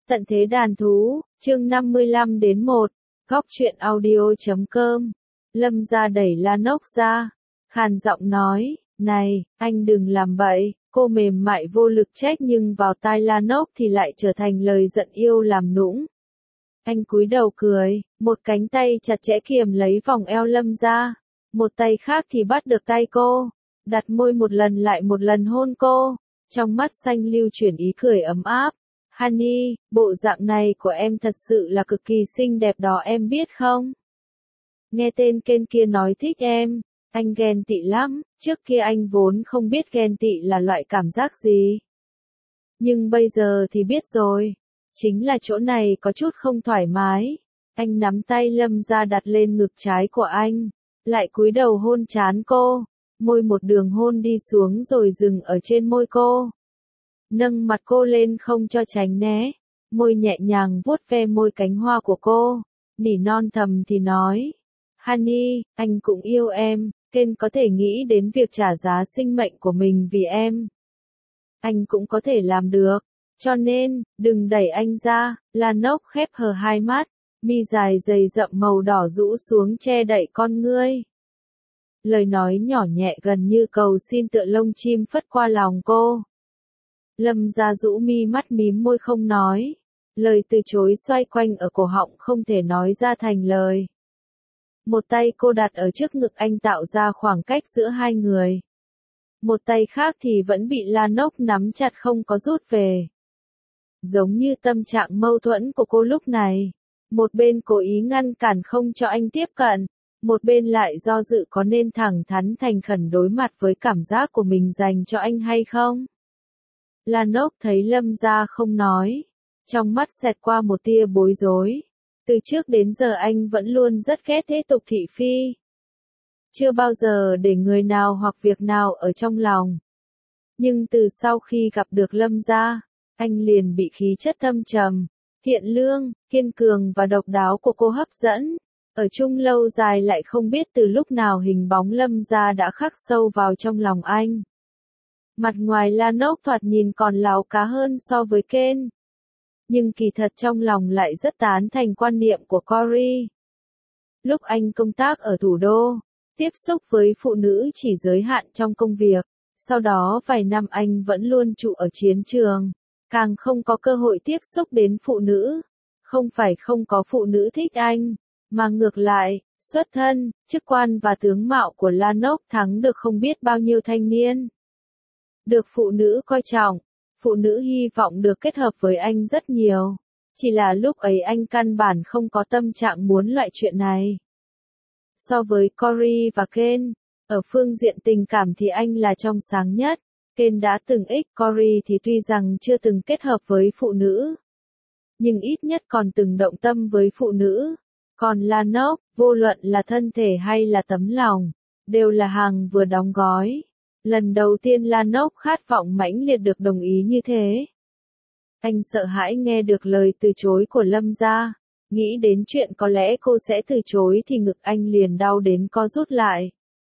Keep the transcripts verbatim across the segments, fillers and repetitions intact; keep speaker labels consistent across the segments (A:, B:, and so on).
A: Tận thế đàn thú, chương năm mươi lăm đến một, góc truyện audio chấm com. Lâm gia đẩy Lanok ra, khàn giọng nói, này, anh đừng làm vậy. Cô mềm mại vô lực trách nhưng vào tai Lanok thì lại trở thành lời giận yêu làm nũng. Anh cúi đầu cười, một cánh tay chặt chẽ kiềm lấy vòng eo Lâm gia, một tay khác thì bắt được tay cô, đặt môi một lần lại một lần hôn cô, trong mắt xanh lưu chuyển ý cười ấm áp. Honey, bộ dạng này của em thật sự là cực kỳ xinh đẹp đó em biết không? Nghe tên Ken kia nói thích em, anh ghen tị lắm, trước kia anh vốn không biết ghen tị là loại cảm giác gì. Nhưng bây giờ thì biết rồi, chính là chỗ này có chút không thoải mái. Anh nắm tay Lâm gia đặt lên ngực trái của anh, lại cúi đầu hôn trán cô, môi một đường hôn đi xuống rồi dừng ở trên môi cô. Nâng mặt cô lên không cho tránh né, môi nhẹ nhàng vuốt ve môi cánh hoa của cô, nỉ non thầm thì nói, Honey, anh cũng yêu em, Ken có thể nghĩ đến việc trả giá sinh mệnh của mình vì em. Anh cũng có thể làm được, cho nên, đừng đẩy anh ra. Lanok khép hờ hai mắt, mi dài dày rậm màu đỏ rũ xuống che đậy con ngươi. Lời nói nhỏ nhẹ gần như cầu xin tựa lông chim phất qua lòng cô. Lâm gia rũ mi mắt mím môi không nói, lời từ chối xoay quanh ở cổ họng không thể nói ra thành lời. Một tay cô đặt ở trước ngực anh tạo ra khoảng cách giữa hai người. Một tay khác thì vẫn bị Lanok nắm chặt không có rút về. Giống như tâm trạng mâu thuẫn của cô lúc này. Một bên cố ý ngăn cản không cho anh tiếp cận, một bên lại do dự có nên thẳng thắn thành khẩn đối mặt với cảm giác của mình dành cho anh hay không. Lanok thấy Lâm gia không nói, trong mắt xẹt qua một tia bối rối. Từ trước đến giờ anh vẫn luôn rất ghét thế tục thị phi. Chưa bao giờ để người nào hoặc việc nào ở trong lòng. Nhưng từ sau khi gặp được Lâm gia, anh liền bị khí chất thâm trầm, thiện lương, kiên cường và độc đáo của cô hấp dẫn. Ở chung lâu dài lại không biết từ lúc nào hình bóng Lâm gia đã khắc sâu vào trong lòng anh. Mặt ngoài Lanok thoạt nhìn còn láo cá hơn so với Ken. Nhưng kỳ thật trong lòng lại rất tán thành quan niệm của Cory. Lúc anh công tác ở thủ đô, tiếp xúc với phụ nữ chỉ giới hạn trong công việc. Sau đó vài năm anh vẫn luôn trụ ở chiến trường, càng không có cơ hội tiếp xúc đến phụ nữ. Không phải không có phụ nữ thích anh, mà ngược lại, xuất thân, chức quan và tướng mạo của Lanok thắng được không biết bao nhiêu thanh niên. Được phụ nữ coi trọng, phụ nữ hy vọng được kết hợp với anh rất nhiều. Chỉ là lúc ấy anh căn bản không có tâm trạng muốn loại chuyện này. So với Cory và Ken, ở phương diện tình cảm thì anh là trong sáng nhất. Ken đã từng ích Cory thì tuy rằng chưa từng kết hợp với phụ nữ, nhưng ít nhất còn từng động tâm với phụ nữ. Còn Lanok, vô luận là thân thể hay là tấm lòng, đều là hàng vừa đóng gói. Lần đầu tiên Lanok khát vọng mãnh liệt được đồng ý như thế. Anh sợ hãi nghe được lời từ chối của Lâm gia, nghĩ đến chuyện có lẽ cô sẽ từ chối thì ngực anh liền đau đến co rút lại.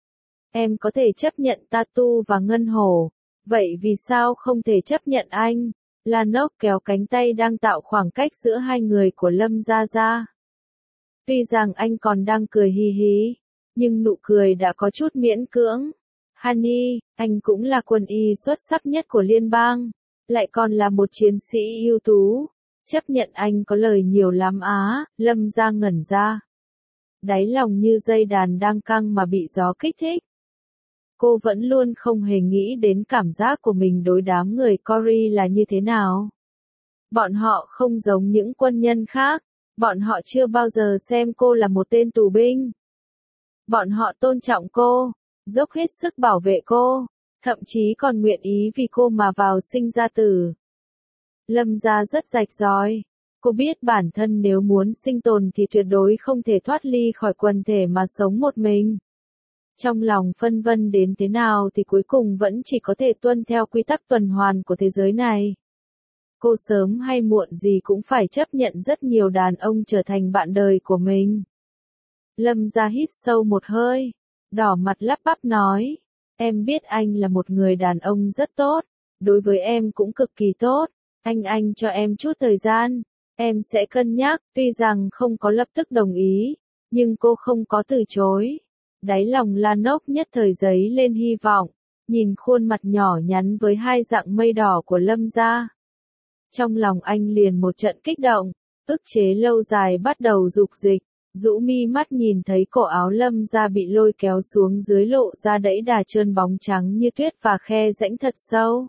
A: Em có thể chấp nhận tattoo và ngân hổ, vậy vì sao không thể chấp nhận anh? Lanok kéo cánh tay đang tạo khoảng cách giữa hai người của Lâm gia ra. Tuy rằng anh còn đang cười hì hí, nhưng nụ cười đã có chút miễn cưỡng. Honey, anh cũng là quân y xuất sắc nhất của liên bang, lại còn là một chiến sĩ ưu tú. Chấp nhận anh có lời nhiều lắm á. Lâm gia ngẩn ra. Đáy lòng như dây đàn đang căng mà bị gió kích thích. Cô vẫn luôn không hề nghĩ đến cảm giác của mình đối đám người Cory là như thế nào. Bọn họ không giống những quân nhân khác, bọn họ chưa bao giờ xem cô là một tên tù binh. Bọn họ tôn trọng cô, dốc hết sức bảo vệ cô, thậm chí còn nguyện ý vì cô mà vào sinh ra tử. Lâm gia rất rạch ròi, cô biết bản thân nếu muốn sinh tồn thì tuyệt đối không thể thoát ly khỏi quần thể mà sống một mình. Trong lòng phân vân đến thế nào thì cuối cùng vẫn chỉ có thể tuân theo quy tắc tuần hoàn của thế giới này. Cô sớm hay muộn gì cũng phải chấp nhận rất nhiều đàn ông trở thành bạn đời của mình. Lâm gia hít sâu một hơi, đỏ mặt lắp bắp nói, em biết anh là một người đàn ông rất tốt, đối với em cũng cực kỳ tốt, Anh anh cho em chút thời gian, em sẽ cân nhắc, tuy rằng không có lập tức đồng ý, nhưng cô không có từ chối. Đáy lòng Lan Ốc nhất thời giấy lên hy vọng, nhìn khuôn mặt nhỏ nhắn với hai dạng mây đỏ của Lâm gia. Trong lòng anh liền một trận kích động, ức chế lâu dài bắt đầu dục dịch, rũ mi mắt nhìn thấy cổ áo Lâm gia bị lôi kéo xuống dưới lộ ra đẫy đà trơn bóng trắng như tuyết và khe rãnh thật sâu.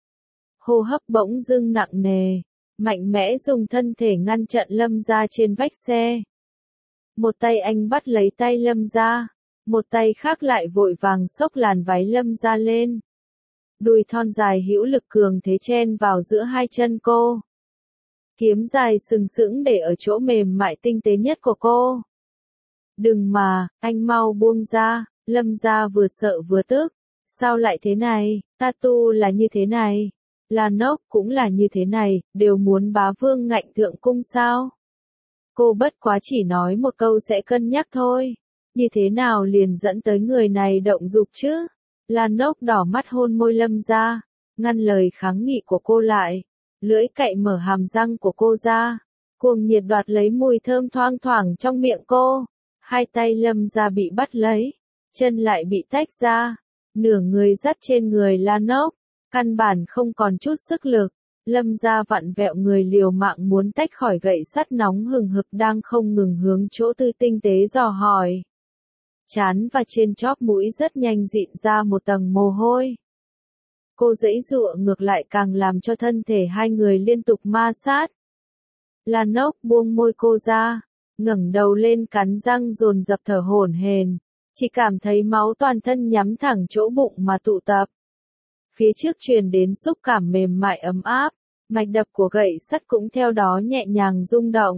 A: Hô hấp bỗng dưng nặng nề, mạnh mẽ dùng thân thể ngăn chặn Lâm gia trên vách xe. Một tay anh bắt lấy tay Lâm gia, một tay khác lại vội vàng xốc làn váy Lâm gia lên. Đùi thon dài hữu lực cường thế chen vào giữa hai chân cô. Kiếm dài sừng sững để ở chỗ mềm mại tinh tế nhất của cô. Đừng mà, anh mau buông ra, Lâm gia vừa sợ vừa tức. Sao lại thế này, Tatu là như thế này, Lan Ốc cũng là như thế này, đều muốn bá vương ngạnh thượng cung sao? Cô bất quá chỉ nói một câu sẽ cân nhắc thôi, như thế nào liền dẫn tới người này động dục chứ? Lan Ốc đỏ mắt hôn môi Lâm gia, ngăn lời kháng nghị của cô lại, lưỡi cạy mở hàm răng của cô ra, cuồng nhiệt đoạt lấy mùi thơm thoang thoảng trong miệng cô. Hai tay Lâm gia bị bắt lấy, chân lại bị tách ra, nửa người dắt trên người Lan Ốc, căn bản không còn chút sức lực. Lâm gia vặn vẹo người liều mạng muốn tách khỏi gậy sắt nóng hừng hực đang không ngừng hướng chỗ tư tinh tế dò hỏi. Trán và trên chóp mũi rất nhanh dịn ra một tầng mồ hôi. Cô giãy giụa ngược lại càng làm cho thân thể hai người liên tục ma sát. Lan Ốc buông môi cô ra, ngẩng đầu lên cắn răng dồn dập thở hổn hển, chỉ cảm thấy máu toàn thân nhắm thẳng chỗ bụng mà tụ tập. Phía trước truyền đến xúc cảm mềm mại ấm áp, mạch đập của gậy sắt cũng theo đó nhẹ nhàng rung động.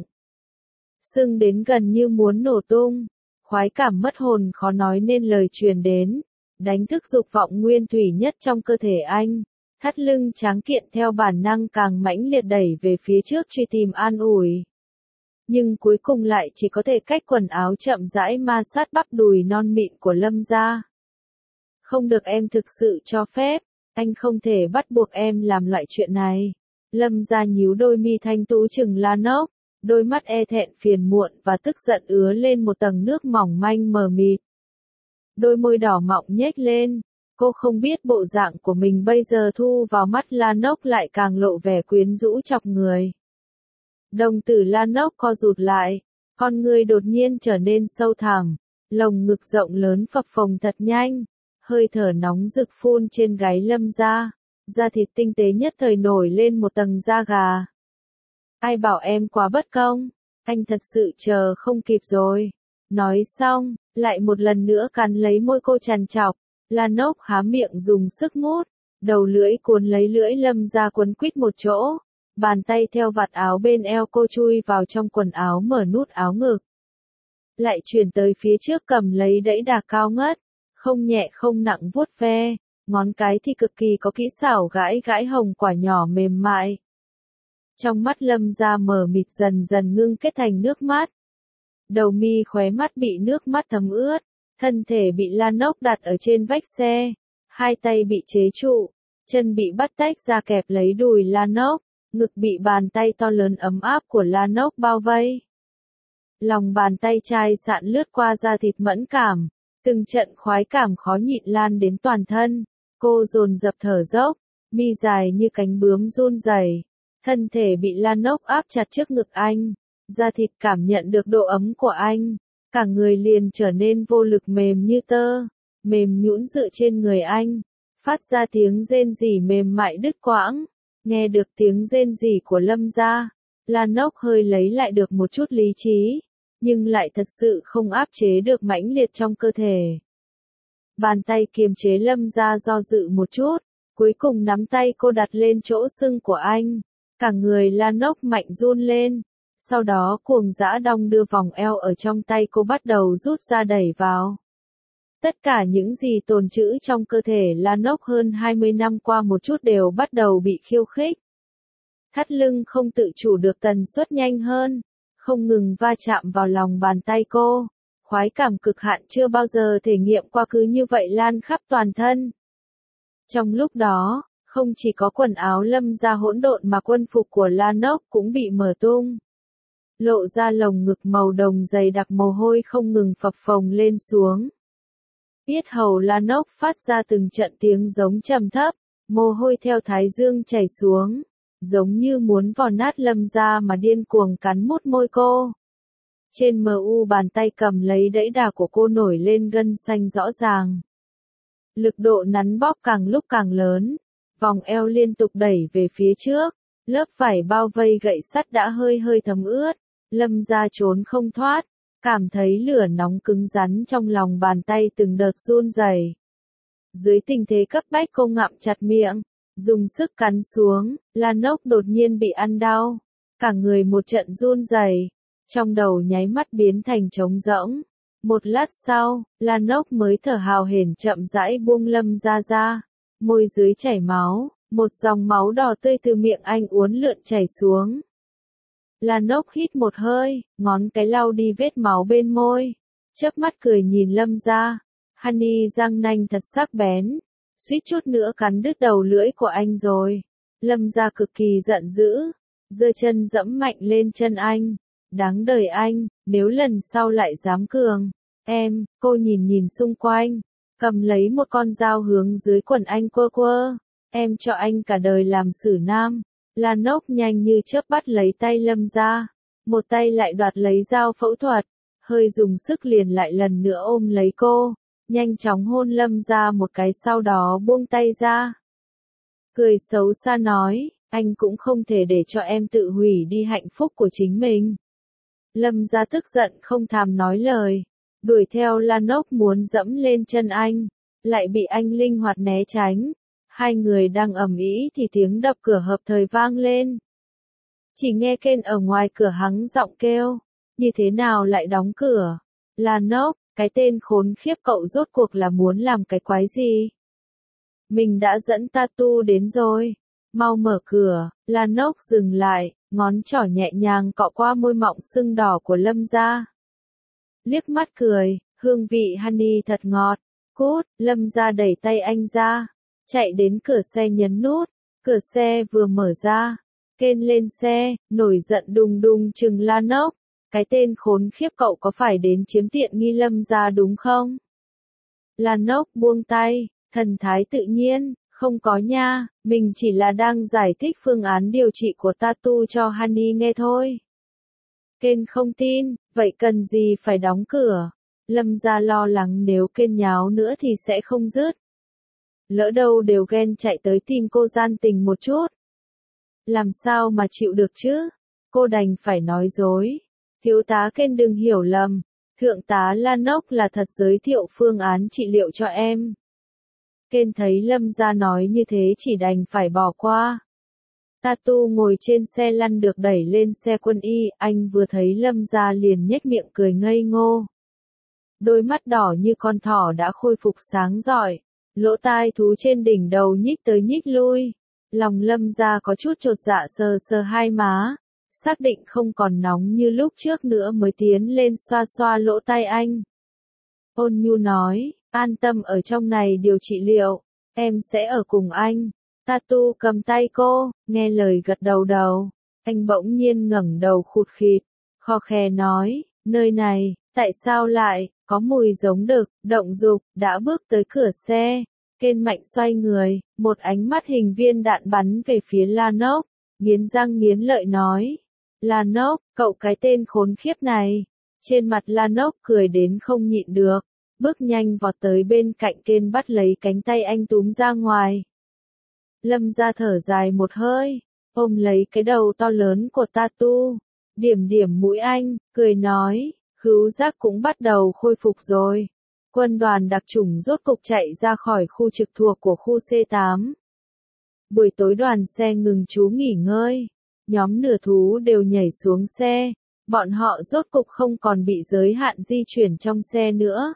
A: Sưng đến gần như muốn nổ tung, khoái cảm mất hồn khó nói nên lời truyền đến, đánh thức dục vọng nguyên thủy nhất trong cơ thể anh. Thắt lưng tráng kiện theo bản năng càng mãnh liệt đẩy về phía trước truy tìm an ủi. Nhưng cuối cùng lại chỉ có thể cách quần áo chậm rãi ma sát bắp đùi non mịn của Lâm gia. Không được, em thực sự cho phép, anh không thể bắt buộc em làm loại chuyện này. Lâm gia nhíu đôi mi thanh tú trừng Lan Ốc, đôi mắt e thẹn phiền muộn và tức giận ứa lên một tầng nước mỏng manh mờ mịt. Đôi môi đỏ mọng nhếch lên, cô không biết bộ dạng của mình bây giờ thu vào mắt Lan Ốc lại càng lộ vẻ quyến rũ chọc người. Đồng tử Lan Ốc co rụt lại, con người đột nhiên trở nên sâu thẳm, lồng ngực rộng lớn phập phồng thật nhanh, hơi thở nóng rực phun trên gáy Lâm gia, da thịt tinh tế nhất thời nổi lên một tầng da gà. Ai bảo em quá bất công, anh thật sự chờ không kịp rồi. Nói xong, lại một lần nữa cắn lấy môi cô trằn trọc, Lan Ốc há miệng dùng sức mút, đầu lưỡi cuốn lấy lưỡi Lâm gia quấn quýt một chỗ, bàn tay theo vạt áo bên eo cô chui vào trong quần áo mở nút áo ngực. Lại chuyển tới phía trước cầm lấy đẫy đà cao ngất, không nhẹ không nặng vuốt ve, ngón cái thì cực kỳ có kỹ xảo gãi gãi hồng quả nhỏ mềm mại. Trong mắt Lâm gia mờ mịt dần dần ngưng kết thành nước mắt. Đầu mi khóe mắt bị nước mắt thấm ướt, thân thể bị Lan Ốc đặt ở trên vách xe, hai tay bị chế trụ, chân bị bắt tách ra kẹp lấy đùi Lan Ốc, ngực bị bàn tay to lớn ấm áp của Lan Ốc bao vây. Lòng bàn tay chai sạn lướt qua da thịt mẫn cảm, từng trận khoái cảm khó nhịn lan đến toàn thân, cô dồn dập thở dốc, mi dài như cánh bướm run rẩy, thân thể bị Lan Ốc áp chặt trước ngực anh, da thịt cảm nhận được độ ấm của anh, cả người liền trở nên vô lực mềm như tơ, mềm nhũn dựa trên người anh, phát ra tiếng rên rỉ mềm mại đứt quãng. Nghe được tiếng rên rỉ của Lâm gia, Lan Ốc hơi lấy lại được một chút lý trí, nhưng lại thật sự không áp chế được mãnh liệt trong cơ thể. Bàn tay kiềm chế Lâm gia do dự một chút, cuối cùng nắm tay cô đặt lên chỗ sưng của anh, cả người Lan Ốc mạnh run lên, sau đó cuồng dã đong đưa vòng eo ở trong tay cô bắt đầu rút ra đẩy vào. Tất cả những gì tồn trữ trong cơ thể Lan Ốc hơn hai mươi năm qua một chút đều bắt đầu bị khiêu khích. Thắt lưng không tự chủ được tần suất nhanh hơn, không ngừng va chạm vào lòng bàn tay cô. Khoái cảm cực hạn chưa bao giờ thể nghiệm qua cứ như vậy lan khắp toàn thân. Trong lúc đó, Không chỉ có quần áo Lâm gia hỗn độn mà quân phục của Lanok cũng bị mở tung. Lộ ra lồng ngực màu đồng dày đặc, mồ hôi không ngừng phập phồng lên xuống. Yết hầu Lanok phát ra từng trận tiếng giống trầm thấp, mồ hôi theo thái dương chảy xuống, giống như muốn vò nát Lâm gia mà điên cuồng cắn mút môi cô. Trên mờ u bàn tay cầm lấy đẫy đà của cô nổi lên gân xanh rõ ràng. Lực độ nắn bóp càng lúc càng lớn, vòng eo liên tục đẩy về phía trước, lớp vải bao vây gậy sắt đã hơi hơi thấm ướt, Lâm gia trốn không thoát, cảm thấy lửa nóng cứng rắn trong lòng bàn tay từng đợt run rẩy. Dưới tình thế cấp bách cô ngậm chặt miệng, dùng sức cắn xuống, Lanok đột nhiên bị ăn đau, cả người một trận run rẩy, trong đầu nháy mắt biến thành trống rỗng. Một lát sau, Lanok mới thở hào hển chậm rãi buông Lâm gia ra, môi dưới chảy máu, một dòng máu đỏ tươi từ miệng anh uốn lượn chảy xuống. Lanok hít một hơi, ngón cái lau đi vết máu bên môi, chớp mắt cười nhìn Lâm gia. Honey răng nanh thật sắc bén, suýt chút nữa cắn đứt đầu lưỡi của anh rồi. Lâm gia cực kỳ giận dữ, giơ chân dẫm mạnh lên chân anh. Đáng đời anh, nếu lần sau lại dám cường. Em, cô nhìn nhìn xung quanh, cầm lấy một con dao hướng dưới quần anh quơ quơ. Em cho anh cả đời làm xử nam. Lanok nhanh như chớp bắt lấy tay Lâm gia, một tay lại đoạt lấy dao phẫu thuật, hơi dùng sức liền lại lần nữa ôm lấy cô, nhanh chóng hôn Lâm gia một cái sau đó buông tay ra. Cười xấu xa nói, anh cũng không thể để cho em tự hủy đi hạnh phúc của chính mình. Lâm gia tức giận không thèm nói lời, đuổi theo Lanok muốn dẫm lên chân anh, lại bị anh linh hoạt né tránh. Hai người đang ầm ĩ thì tiếng đập cửa hợp thời vang lên. Chỉ nghe Ken ở ngoài cửa hắng giọng kêu, như thế nào lại đóng cửa? Lanok, cái tên khốn khiếp cậu rốt cuộc là muốn làm cái quái gì? Mình đã dẫn Tatu đến rồi, mau mở cửa. Lanok dừng lại, ngón trỏ nhẹ nhàng cọ qua môi mọng sưng đỏ của Lâm gia. Liếc mắt cười, hương vị honey thật ngọt. Cút, Lâm gia đẩy tay anh ra, chạy đến cửa xe nhấn nút, cửa xe vừa mở ra, Ken lên xe, nổi giận đùng đùng trừng Lanok, cái tên khốn khiếp cậu có phải đến chiếm tiện nghi Lâm gia đúng không? Lanok buông tay, thần thái tự nhiên, không có nha, mình chỉ là đang giải thích phương án điều trị của Tatu cho Honey nghe thôi. Ken không tin, vậy cần gì phải đóng cửa? Lâm gia lo lắng nếu Ken nháo nữa thì sẽ không dứt. Lỡ đâu đều ghen chạy tới tìm cô gian tình một chút. Làm sao mà chịu được chứ? Cô đành phải nói dối. Thiếu tá Ken đừng hiểu lầm. Thượng tá Lanok là thật giới thiệu phương án trị liệu cho em. Ken thấy Lâm gia nói như thế chỉ đành phải bỏ qua. Tatu ngồi trên xe lăn được đẩy lên xe quân y, anh vừa thấy Lâm gia liền nhếch miệng cười ngây ngô. Đôi mắt đỏ như con thỏ đã khôi phục sáng rọi, lỗ tai thú trên đỉnh đầu nhích tới nhích lui. Lòng Lâm gia có chút chột dạ sờ sờ hai má, xác định không còn nóng như lúc trước nữa mới tiến lên xoa xoa lỗ tai anh. Ôn nhu nói, an tâm ở trong này điều trị liệu, em sẽ ở cùng anh. Tatu cầm tay cô, nghe lời gật đầu đầu. Anh bỗng nhiên ngẩng đầu khụt khịt, khò khè nói, nơi này, tại sao lại, có mùi giống đực, động dục, đã bước tới cửa xe. Ken mạnh xoay người, một ánh mắt hình viên đạn bắn về phía Lanok, nghiến răng nghiến lợi nói. Lanok, cậu cái tên khốn khiếp này. Trên mặt Lanok cười đến không nhịn được, bước nhanh vọt tới bên cạnh Ken bắt lấy cánh tay anh túm ra ngoài. Lâm gia thở dài một hơi, ôm lấy cái đầu to lớn của Tatu, điểm điểm mũi anh, cười nói, khứu giác cũng bắt đầu khôi phục rồi. Quân đoàn đặc chủng rốt cục chạy ra khỏi khu trực thuộc của khu C tám. Buổi tối đoàn xe ngừng trú nghỉ ngơi, nhóm nửa thú đều nhảy xuống xe, bọn họ rốt cục không còn bị giới hạn di chuyển trong xe nữa,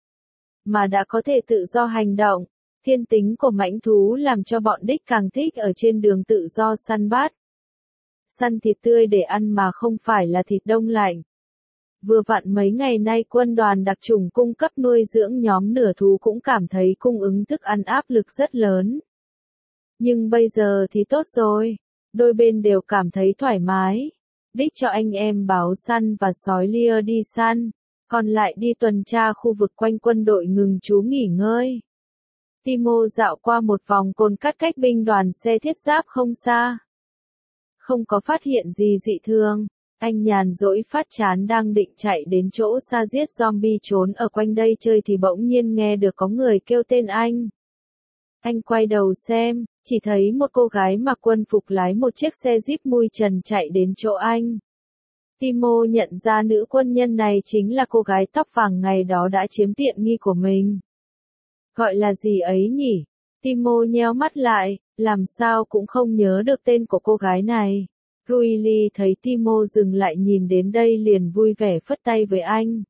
A: mà đã có thể tự do hành động. Thiên tính của mãnh thú làm cho bọn đích càng thích ở trên đường tự do săn bắt. Săn thịt tươi để ăn mà không phải là thịt đông lạnh. Vừa vặn mấy ngày nay quân đoàn đặc chủng cung cấp nuôi dưỡng nhóm nửa thú cũng cảm thấy cung ứng thức ăn áp lực rất lớn. Nhưng bây giờ thì tốt rồi, đôi bên đều cảm thấy thoải mái. Đích cho anh em báo săn và sói lia đi săn, còn lại đi tuần tra khu vực quanh quân đội ngừng trú nghỉ ngơi. Timo dạo qua một vòng cồn cắt cách binh đoàn xe thiết giáp không xa. Không có phát hiện gì dị thường, anh nhàn rỗi phát chán đang định chạy đến chỗ xa giết zombie trốn ở quanh đây chơi thì bỗng nhiên nghe được có người kêu tên anh. Anh quay đầu xem, chỉ thấy một cô gái mặc quân phục lái một chiếc xe jeep mui trần chạy đến chỗ anh. Timo nhận ra nữ quân nhân này chính là cô gái tóc vàng ngày đó đã chiếm tiện nghi của mình. Gọi là gì ấy nhỉ? Timo nheo mắt lại, làm sao cũng không nhớ được tên của cô gái này. Ruili thấy Timo dừng lại nhìn đến đây liền vui vẻ phất tay với anh.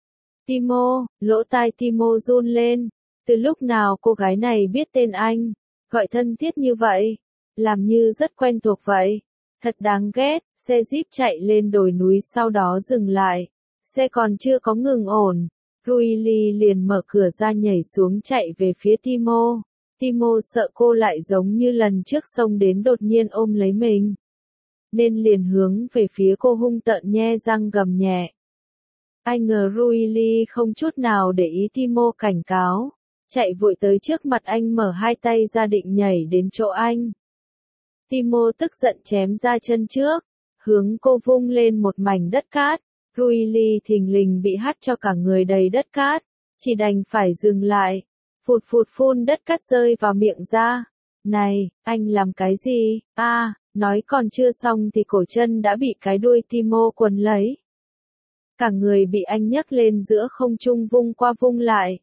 A: Timo, lỗ tai Timo run lên. Từ lúc nào cô gái này biết tên anh? Gọi thân thiết như vậy. Làm như rất quen thuộc vậy. Thật đáng ghét, xe jeep chạy lên đồi núi sau đó dừng lại. Xe còn chưa có ngừng ổn. Ruili liền mở cửa ra nhảy xuống chạy về phía Timo. Timo sợ cô lại giống như lần trước xông đến đột nhiên ôm lấy mình. Nên liền hướng về phía cô hung tợn nhe răng gầm nhẹ. Ai ngờ Ruili không chút nào để ý Timo cảnh cáo. Chạy vội tới trước mặt anh mở hai tay ra định nhảy đến chỗ anh. Timo tức giận chém ra chân trước, hướng cô vung lên một mảnh đất cát. Ruili thình lình bị hắt cho cả người đầy đất cát, chỉ đành phải dừng lại. Phụt phụt phun đất cát rơi vào miệng ra. Này, anh làm cái gì? A, à, nói còn chưa xong thì cổ chân đã bị cái đuôi Timo quấn lấy. Cả người bị anh nhấc lên giữa không trung vung qua vung lại.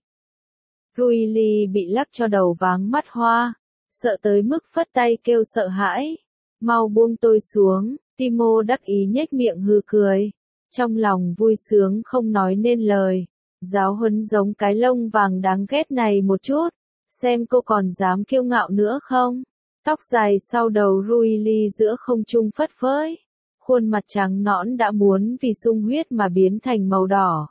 A: Ruili bị lắc cho đầu váng mắt hoa, sợ tới mức phất tay kêu sợ hãi. Mau buông tôi xuống, Timo đắc ý nhếch miệng hừ cười. Trong lòng vui sướng không nói nên lời. Giáo huấn giống cái lông vàng đáng ghét này một chút. Xem cô còn dám kiêu ngạo nữa không? Tóc dài sau đầu Ruili giữa không trung phất phới. Khuôn mặt trắng nõn đã muốn vì sung huyết mà biến thành màu đỏ.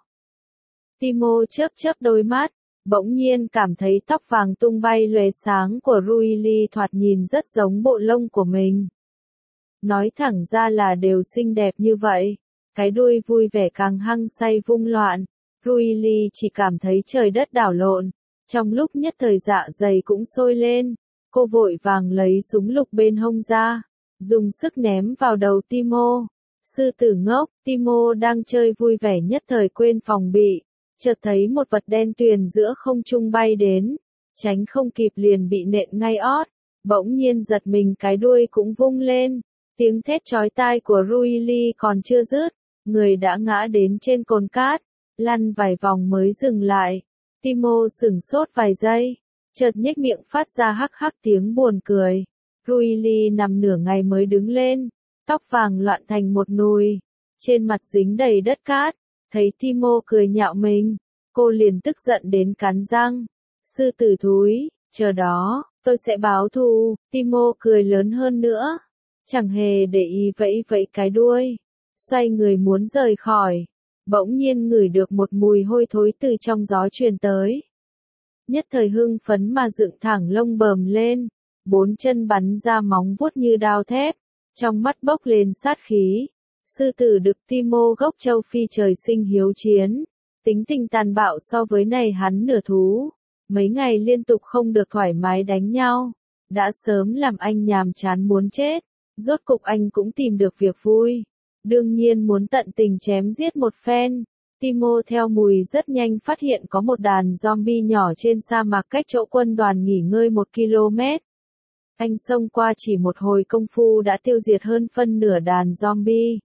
A: Timo chớp chớp đôi mắt, bỗng nhiên cảm thấy tóc vàng tung bay lóe sáng của Ruili thoạt nhìn rất giống bộ lông của mình. Nói thẳng ra là đều xinh đẹp như vậy. Cái đuôi vui vẻ càng hăng say vung loạn. Ruili chỉ cảm thấy trời đất đảo lộn. Trong lúc nhất thời dạ dày cũng sôi lên. Cô vội vàng lấy súng lục bên hông ra. Dùng sức ném vào đầu Timo. Sư tử ngốc, Timo đang chơi vui vẻ nhất thời quên phòng bị. Chợt thấy một vật đen tuyền giữa không trung bay đến. Tránh không kịp liền bị nện ngay ót. Bỗng nhiên giật mình cái đuôi cũng vung lên. Tiếng thét chói tai của Ruili còn chưa dứt. Người đã ngã đến trên cồn cát. Lăn vài vòng mới dừng lại. Timo sửng sốt vài giây. Chợt nhếch miệng phát ra hắc hắc tiếng buồn cười. Ruili nằm nửa ngày mới đứng lên. Tóc vàng loạn thành một nùi. Trên mặt dính đầy đất cát. Thấy Timo cười nhạo mình. Cô liền tức giận đến cắn răng. Sư tử thúi, chờ đó, tôi sẽ báo thù. Timo cười lớn hơn nữa. Chẳng hề để ý vẫy vẫy cái đuôi. Xoay người muốn rời khỏi. Bỗng nhiên ngửi được một mùi hôi thối từ trong gió truyền tới. Nhất thời hưng phấn mà dựng thẳng lông bờm lên. Bốn chân bắn ra móng vuốt như đao thép. Trong mắt bốc lên sát khí. Sư tử đực Timo gốc châu Phi trời sinh hiếu chiến. Tính tình tàn bạo so với này hắn nửa thú. Mấy ngày liên tục không được thoải mái đánh nhau. Đã sớm làm anh nhàm chán muốn chết. Rốt cục anh cũng tìm được việc vui. Đương nhiên muốn tận tình chém giết một phen. Timo theo mùi rất nhanh phát hiện có một đàn zombie nhỏ trên sa mạc cách chỗ quân đoàn nghỉ ngơi một ki lô mét. Anh xông qua chỉ một hồi công phu đã tiêu diệt hơn phân nửa đàn zombie.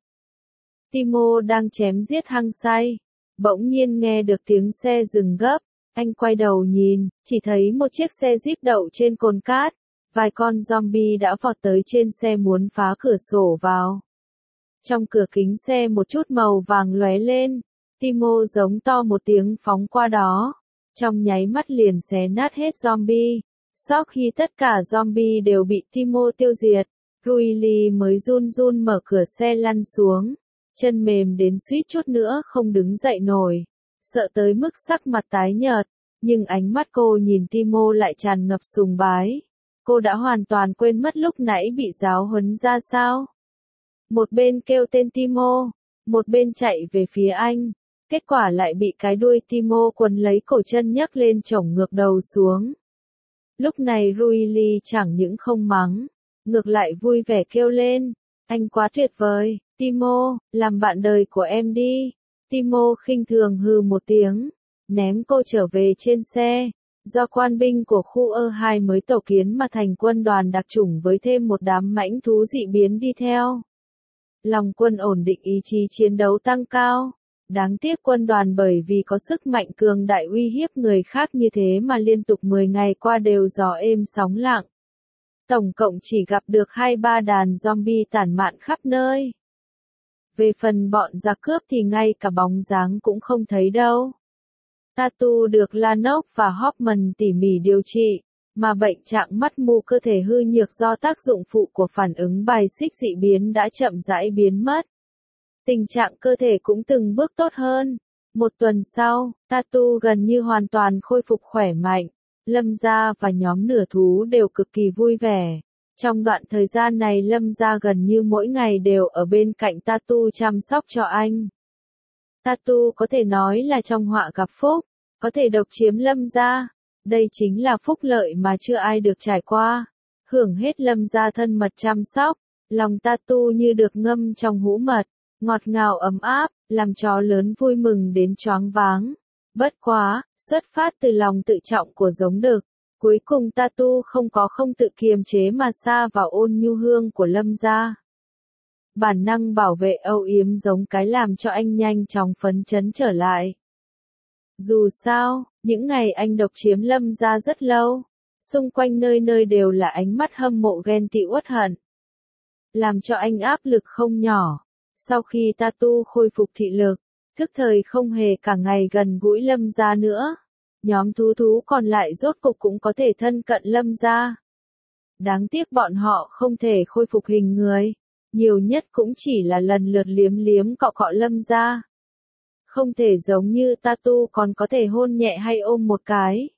A: Timo đang chém giết hăng say. Bỗng nhiên nghe được tiếng xe dừng gấp. Anh quay đầu nhìn, chỉ thấy một chiếc xe jeep đậu trên cồn cát. Vài con zombie đã vọt tới trên xe muốn phá cửa sổ vào. Trong cửa kính xe một chút màu vàng lóe lên. Timo giống to một tiếng phóng qua đó. Trong nháy mắt liền xé nát hết zombie. Sau khi tất cả zombie đều bị Timo tiêu diệt, Ruili mới run run mở cửa xe lăn xuống. Chân mềm đến suýt chút nữa không đứng dậy nổi. Sợ tới mức sắc mặt tái nhợt. Nhưng ánh mắt cô nhìn Timo lại tràn ngập sùng bái. Cô đã hoàn toàn quên mất lúc nãy bị giáo huấn ra sao? Một bên kêu tên Timo, một bên chạy về phía anh. Kết quả lại bị cái đuôi Timo quấn lấy cổ chân nhấc lên chổng ngược đầu xuống. Lúc này Rui Ly chẳng những không mắng, ngược lại vui vẻ kêu lên. Anh quá tuyệt vời, Timo, làm bạn đời của em đi. Timo khinh thường hừ một tiếng, ném cô trở về trên xe. Do quan binh của khu ơ hai mới tổ kiến mà thành quân đoàn đặc chủng với thêm một đám mãnh thú dị biến đi theo. Lòng quân ổn định, ý chí chiến đấu tăng cao. Đáng tiếc quân đoàn bởi vì có sức mạnh cường đại uy hiếp người khác như thế mà liên tục mười ngày qua đều gió êm sóng lặng. Tổng cộng chỉ gặp được hai ba đàn zombie tản mạn khắp nơi. Về phần bọn giặc cướp thì ngay cả bóng dáng cũng không thấy đâu. Tatu được Lanok và Hoffman tỉ mỉ điều trị, mà bệnh trạng mắt mù cơ thể hư nhược do tác dụng phụ của phản ứng bài xích dị biến đã chậm rãi biến mất. Tình trạng cơ thể cũng từng bước tốt hơn. Một tuần sau, Tatu gần như hoàn toàn khôi phục khỏe mạnh. Lâm Gia và nhóm nửa thú đều cực kỳ vui vẻ. Trong đoạn thời gian này Lâm Gia gần như mỗi ngày đều ở bên cạnh Tatu chăm sóc cho anh. Tatu có thể nói là trong họa gặp phúc, có thể độc chiếm Lâm Gia. Đây chính là phúc lợi mà chưa ai được trải qua. Hưởng hết Lâm Gia thân mật chăm sóc, lòng Tatu như được ngâm trong hũ mật, ngọt ngào ấm áp, làm chó lớn vui mừng đến choáng váng. Bất quá, xuất phát từ lòng tự trọng của giống đực, cuối cùng Tatu không có không tự kiềm chế mà sa vào ôn nhu hương của Lâm Gia. Bản năng bảo vệ âu yếm giống cái làm cho anh nhanh chóng phấn chấn trở lại. Dù sao, những ngày anh độc chiếm Lâm Gia rất lâu, xung quanh nơi nơi đều là ánh mắt hâm mộ ghen tị uất hận, làm cho anh áp lực không nhỏ. Sau khi Tatu khôi phục thị lực, thức thời không hề cả ngày gần gũi Lâm Gia nữa, nhóm thú thú còn lại rốt cục cũng có thể thân cận Lâm Gia. Đáng tiếc bọn họ không thể khôi phục hình người, nhiều nhất cũng chỉ là lần lượt liếm liếm cọ cọ Lâm Gia. Không thể giống như Tatu còn có thể hôn nhẹ hay ôm một cái.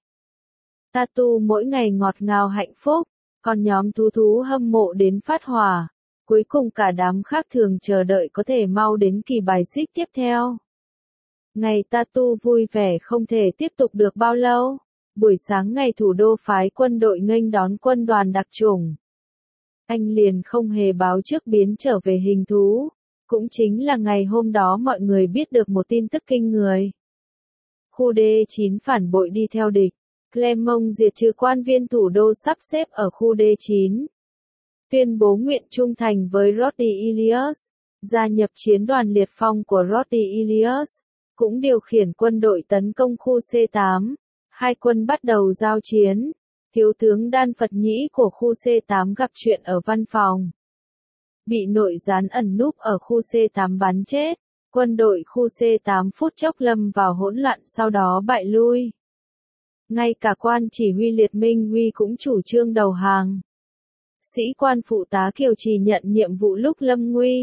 A: Tatu mỗi ngày ngọt ngào hạnh phúc, còn nhóm thú thú hâm mộ đến phát hỏa. Cuối cùng cả đám khác thường chờ đợi có thể mau đến kỳ bài xích tiếp theo. Ngày Tatu vui vẻ không thể tiếp tục được bao lâu. Buổi sáng ngày thủ đô phái quân đội nghênh đón quân đoàn đặc chủng. Anh liền không hề báo trước biến trở về hình thú. Cũng chính là ngày hôm đó mọi người biết được một tin tức kinh người. Khu D chín phản bội đi theo địch. Clermont diệt trừ quan viên thủ đô sắp xếp ở khu D chín. Tuyên bố nguyện trung thành với Roddy Ilias, gia nhập chiến đoàn liệt phong của Roddy Ilias, cũng điều khiển quân đội tấn công khu C tám. Hai quân bắt đầu giao chiến. Thiếu tướng Đan Phật Nhĩ của khu C tám gặp chuyện ở văn phòng. Bị nội gián ẩn núp ở khu C tám bắn chết. Quân đội khu C tám phút chốc lâm vào hỗn loạn sau đó bại lui. Ngay cả quan chỉ huy Liệt Minh Huy cũng chủ trương đầu hàng. Sĩ quan phụ tá Kiều Trì nhận nhiệm vụ lúc lâm nguy.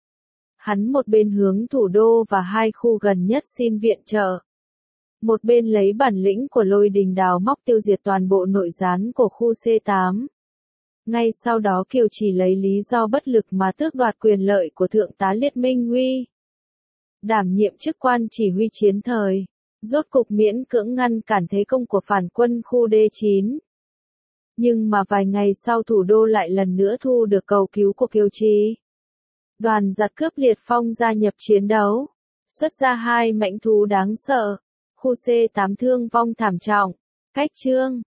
A: Hắn một bên hướng thủ đô và hai khu gần nhất xin viện trợ. Một bên lấy bản lĩnh của Lôi Đình đào móc tiêu diệt toàn bộ nội gián của khu C tám. Ngay sau đó Kiều Trì lấy lý do bất lực mà tước đoạt quyền lợi của Thượng tá Liệt Minh Huy. Đảm nhiệm chức quan chỉ huy chiến thời, rốt cục miễn cưỡng ngăn cản thế công của phản quân khu D chín. Nhưng mà vài ngày sau thủ đô lại lần nữa thu được cầu cứu của Kiều Trì. Đoàn giặc cướp liệt phong gia nhập chiến đấu, xuất ra hai mãnh thú đáng sợ, khu C tám thương vong thảm trọng, cách chương.